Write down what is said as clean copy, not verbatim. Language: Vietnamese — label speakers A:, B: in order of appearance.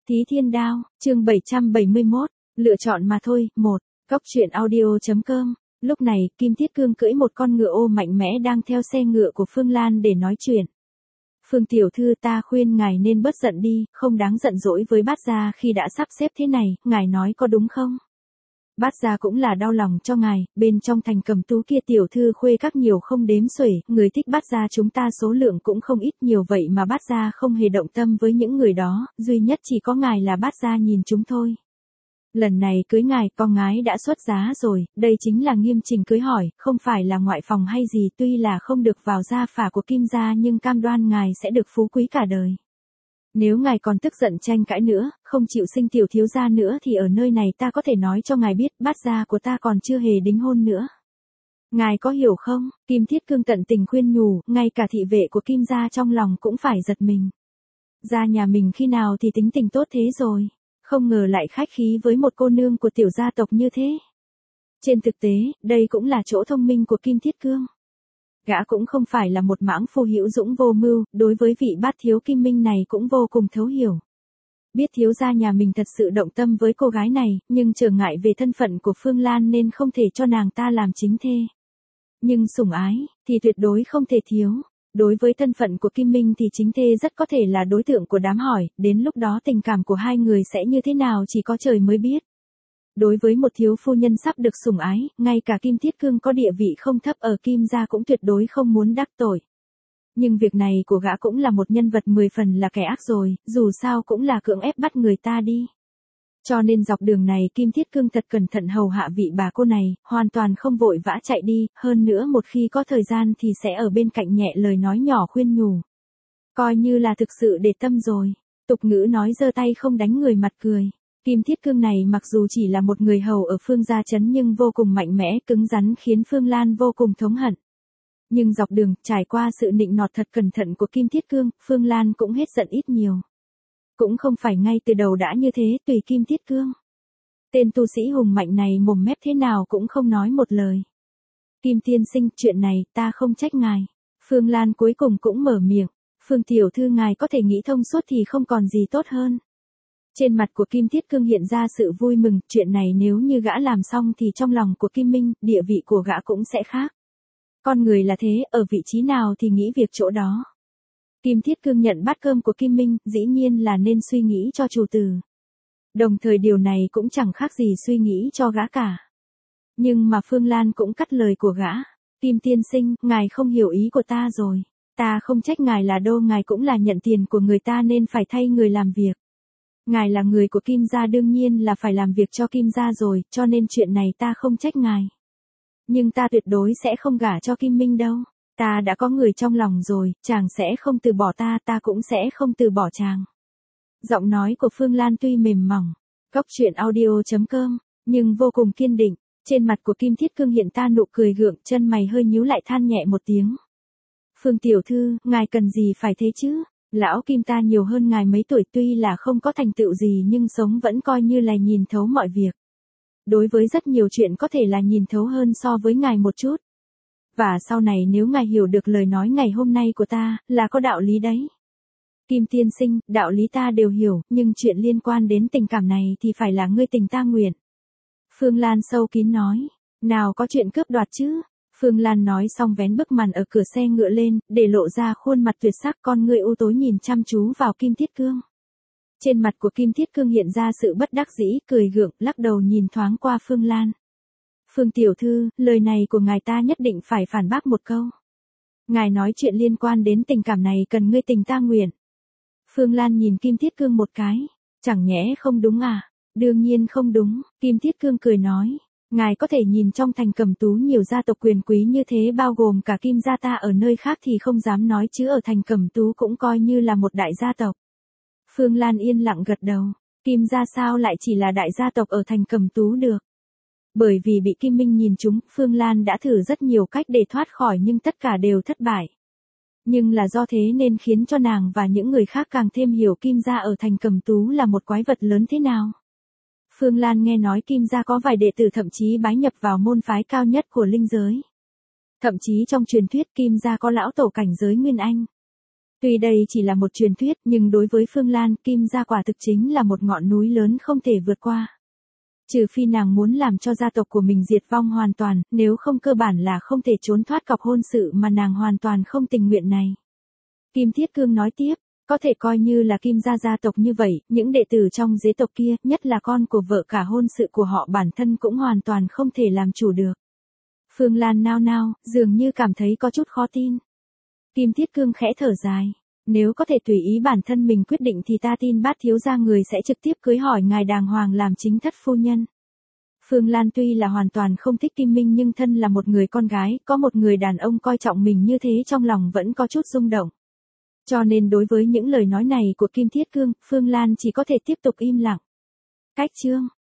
A: Thí Thiên Đao, chương 771, lựa chọn mà thôi, 1, Cóc truyện audio.com. Lúc này, Kim Thiết Cương cưỡi một con ngựa ô mạnh mẽ đang theo xe ngựa của Phương Lan để nói chuyện. Phương tiểu thư, ta khuyên ngài nên bớt giận đi, không đáng giận dỗi với bát gia khi đã sắp xếp thế này, ngài nói có đúng không? Bát gia cũng là đau lòng cho ngài, bên trong thành Cầm Tú kia tiểu thư khuê các nhiều không đếm xuể, người thích bát gia chúng ta số lượng cũng không ít, nhiều vậy mà bát gia không hề động tâm với những người đó, duy nhất chỉ có ngài là bát gia nhìn chúng thôi. Lần này cưới ngài, con gái đã xuất giá rồi, đây chính là nghiêm trình cưới hỏi, không phải là ngoại phòng hay gì, tuy là không được vào gia phả của Kim gia nhưng cam đoan ngài sẽ được phú quý cả đời. Nếu ngài còn tức giận tranh cãi nữa, không chịu sinh tiểu thiếu gia nữa thì ở nơi này ta có thể nói cho ngài biết, bát gia của ta còn chưa hề đính hôn nữa. Ngài có hiểu không? Kim Thiết Cương tận tình khuyên nhủ, ngay cả thị vệ của Kim gia trong lòng cũng phải giật mình. Gia nhà mình khi nào thì tính tình tốt thế rồi, không ngờ lại khách khí với một cô nương của tiểu gia tộc như thế. Trên thực tế, đây cũng là chỗ thông minh của Kim Thiết Cương. Gã cũng không phải là một mãng phu hữu dũng vô mưu, đối với vị bát thiếu Kim Minh này cũng vô cùng thấu hiểu. Biết thiếu gia nhà mình thật sự động tâm với cô gái này, nhưng trở ngại về thân phận của Phương Lan nên không thể cho nàng ta làm chính thê. Nhưng sủng ái, thì tuyệt đối không thể thiếu. Đối với thân phận của Kim Minh thì chính thê rất có thể là đối tượng của đám hỏi, đến lúc đó tình cảm của hai người sẽ như thế nào chỉ có trời mới biết. Đối với một thiếu phu nhân sắp được sủng ái, ngay cả Kim Thiết Cương có địa vị không thấp ở Kim gia cũng tuyệt đối không muốn đắc tội. Nhưng việc này của gã cũng là một nhân vật 10 phần là kẻ ác rồi, dù sao cũng là cưỡng ép bắt người ta đi. Cho nên dọc đường này Kim Thiết Cương thật cẩn thận hầu hạ vị bà cô này, hoàn toàn không vội vã chạy đi, hơn nữa một khi có thời gian thì sẽ ở bên cạnh nhẹ lời nói nhỏ khuyên nhủ. Coi như là thực sự để tâm rồi, tục ngữ nói giơ tay không đánh người mặt cười. Kim Thiết Cương này mặc dù chỉ là một người hầu ở Phương gia trấn nhưng vô cùng mạnh mẽ, cứng rắn khiến Phương Lan vô cùng thống hận. Nhưng dọc đường, trải qua sự nịnh nọt thật cẩn thận của Kim Thiết Cương, Phương Lan cũng hết giận ít nhiều. Cũng không phải ngay từ đầu đã như thế, tùy Kim Thiết Cương. Tên tu sĩ hùng mạnh này mồm mép thế nào cũng không nói một lời. Kim tiên sinh, chuyện này ta không trách ngài. Phương Lan cuối cùng cũng mở miệng. Phương tiểu thư, ngài có thể nghĩ thông suốt thì không còn gì tốt hơn. Trên mặt của Kim Thiết Cương hiện ra sự vui mừng, chuyện này nếu như gã làm xong thì trong lòng của Kim Minh, địa vị của gã cũng sẽ khác. Con người là thế, ở vị trí nào thì nghĩ việc chỗ đó. Kim Thiết Cương nhận bát cơm của Kim Minh, dĩ nhiên là nên suy nghĩ cho chủ tử. Đồng thời điều này cũng chẳng khác gì suy nghĩ cho gã cả. Nhưng mà Phương Lan cũng cắt lời của gã. Kim tiên sinh, ngài không hiểu ý của ta rồi. Ta không trách ngài là đô, ngài cũng là nhận tiền của người ta nên phải thay người làm việc. Ngài là người của Kim gia đương nhiên là phải làm việc cho Kim gia rồi, cho nên chuyện này ta không trách ngài. Nhưng ta tuyệt đối sẽ không gả cho Kim Minh đâu. Ta đã có người trong lòng rồi, chàng sẽ không từ bỏ ta, ta cũng sẽ không từ bỏ chàng. Giọng nói của Phương Lan tuy mềm mỏng, Cóc truyện audio.com, nhưng vô cùng kiên định. Trên mặt của Kim Thiết Cương hiện ta nụ cười gượng, chân mày hơi nhíu lại than nhẹ một tiếng. Phương tiểu thư, ngài cần gì phải thế chứ? Lão Kim ta nhiều hơn ngài mấy tuổi, tuy là không có thành tựu gì nhưng sống vẫn coi như là nhìn thấu mọi việc. Đối với rất nhiều chuyện có thể là nhìn thấu hơn so với ngài một chút. Và sau này nếu ngài hiểu được lời nói ngày hôm nay của ta, là có đạo lý đấy. Kim tiên sinh, đạo lý ta đều hiểu, nhưng chuyện liên quan đến tình cảm này thì phải là ngươi tình ta nguyện. Phương Lan sâu kín nói, nào có chuyện cướp đoạt chứ. Phương Lan nói xong vén bức màn ở cửa xe ngựa lên, để lộ ra khuôn mặt tuyệt sắc, con người u tối nhìn chăm chú vào Kim Thiết Cương. Trên mặt của Kim Thiết Cương hiện ra sự bất đắc dĩ, cười gượng, lắc đầu nhìn thoáng qua Phương Lan. Phương tiểu thư, lời này của ngài ta nhất định phải phản bác một câu. Ngài nói chuyện liên quan đến tình cảm này cần ngươi tình ta nguyện. Phương Lan nhìn Kim Thiết Cương một cái. Chẳng nhẽ không đúng à? Đương nhiên không đúng, Kim Thiết Cương cười nói. Ngài có thể nhìn trong thành Cầm Tú nhiều gia tộc quyền quý như thế bao gồm cả Kim gia, ta ở nơi khác thì không dám nói chứ ở thành Cầm Tú cũng coi như là một đại gia tộc. Phương Lan yên lặng gật đầu. Kim gia sao lại chỉ là đại gia tộc ở thành Cầm Tú được? Bởi vì bị Kim Minh nhìn trúng, Phương Lan đã thử rất nhiều cách để thoát khỏi nhưng tất cả đều thất bại. Nhưng là do thế nên khiến cho nàng và những người khác càng thêm hiểu Kim gia ở thành Cầm Tú là một quái vật lớn thế nào. Phương Lan nghe nói Kim gia có vài đệ tử thậm chí bái nhập vào môn phái cao nhất của linh giới. Thậm chí trong truyền thuyết Kim gia có lão tổ cảnh giới Nguyên Anh. Tuy đây chỉ là một truyền thuyết nhưng đối với Phương Lan, Kim gia quả thực chính là một ngọn núi lớn không thể vượt qua. Trừ phi nàng muốn làm cho gia tộc của mình diệt vong hoàn toàn, nếu không cơ bản là không thể trốn thoát cọc hôn sự mà nàng hoàn toàn không tình nguyện này. Kim Thiết Cương nói tiếp, có thể coi như là Kim gia tộc như vậy, những đệ tử trong giới tộc kia, nhất là con của vợ cả hôn sự của họ bản thân cũng hoàn toàn không thể làm chủ được. Phương Lan nao nao, dường như cảm thấy có chút khó tin. Kim Thiết Cương khẽ thở dài. Nếu có thể tùy ý bản thân mình quyết định thì ta tin Bát thiếu gia người sẽ trực tiếp cưới hỏi ngài đàng hoàng làm chính thất phu nhân. Phương Lan tuy là hoàn toàn không thích Kim Minh nhưng thân là một người con gái, có một người đàn ông coi trọng mình như thế trong lòng vẫn có chút rung động. Cho nên đối với những lời nói này của Kim Thiết Cương, Phương Lan chỉ có thể tiếp tục im lặng. Cách chương